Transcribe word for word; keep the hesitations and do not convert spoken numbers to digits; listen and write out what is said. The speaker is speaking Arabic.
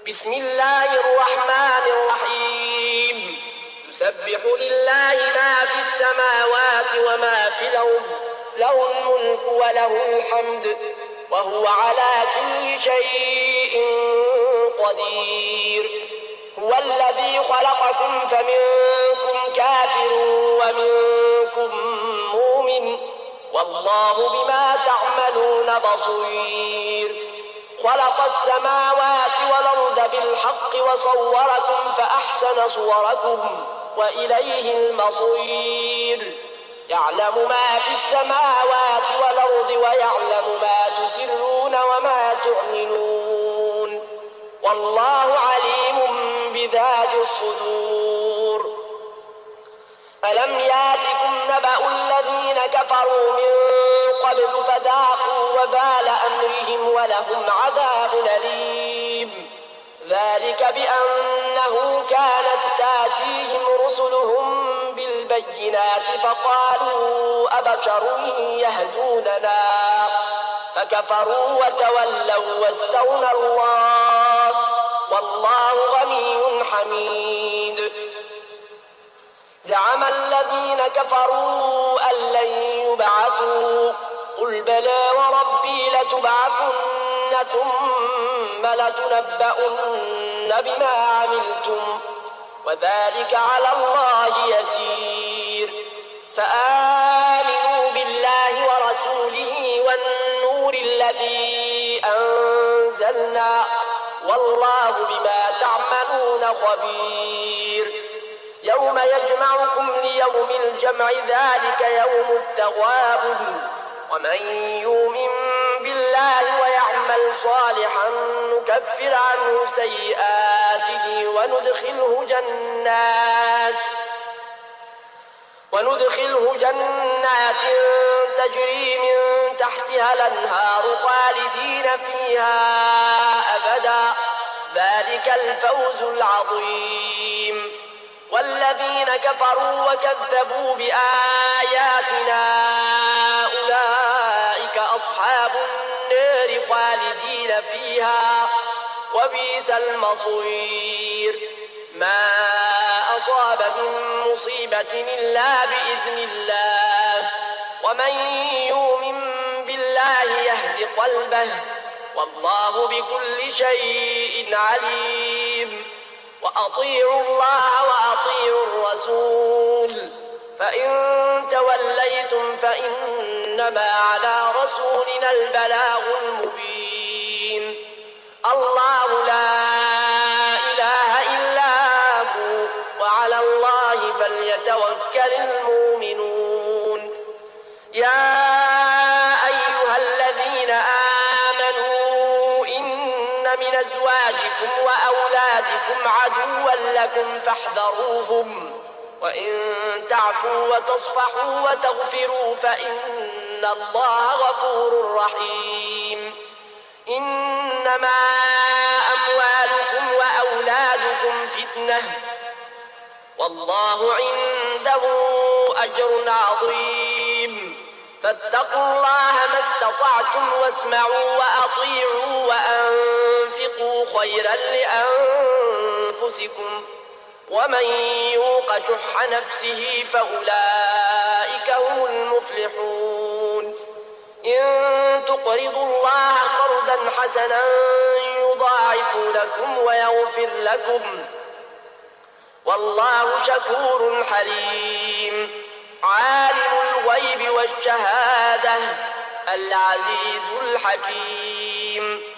بسم الله الرحمن الرحيم يسبح لله ما في السماوات وما في الأرض له الملك وله الحمد وهو على كل شيء قدير هو الذي خلقكم فمنكم كافر ومنكم مؤمن والله بما تعملون بصير خلق السماوات والأرض بالحق وصوركم فأحسن صوركم وإليه المصير يعلم ما في السماوات والأرض ويعلم ما تسرون وما تعلنون والله عليم بذات الصدور ألم ياتكم نبأ الذين كفروا من قبل فذاقوا وبال أمرهم ولهم عذاب أليم ذلك بأنه كانت تاتيهم رسلهم بالبينات فقالوا أبشر يهدوننا فكفروا وتولوا واستغنى الله والله غني حميد زعم الذين كفروا أن لن يبعثوا قل بلى وربي لتبعثن ثم لتنبؤن بما عملتم وذلك على الله يسير فآمنوا بالله ورسوله والنور الذي أنزلنا والله بما تعملون خبير يوم يجمعكم ليوم الجمع ذلك يوم التغابن ومن يؤمن بالله ويعمل صالحا نكفر عنه سيئاته وندخله جنات وندخله جنات تجري من تحتها الأنهار خالدين فيها أبدا ذلك الفوز العظيم والذين كفروا وكذبوا بآياتنا أولئك أصحاب النار خالدين فيها وبئس المصير ما أصاب من مصيبة إلا بإذن الله ومن يؤمن بالله يهد قلبه والله بكل شيء عليم وأطيعوا الله وأطيعوا الرسول فإن توليتم فإنما على رسولنا البلاغ المبين الله لا إله إلا هو وعلى الله فليتوكل المؤمنون يا أيها الذين آمنوا إن من أزواجكم وأولادكم عدوا لكم فاحذروهم وإن تعفوا وتصفحوا وتغفروا فإن الله غفور رحيم إنما أموالكم وأولادكم فتنة والله عنده أجر عظيم فاتقوا الله ما استطعتم واسمعوا وأطيعوا وأنفقوا خيرا لأنفسكم ومن يوق شح نفسه فأولئك هم المفلحون إن تقرضوا الله قرضا حسنا يضاعف لكم ويغفر لكم والله شكور حليم عالم الغيب والشهادة العزيز الحكيم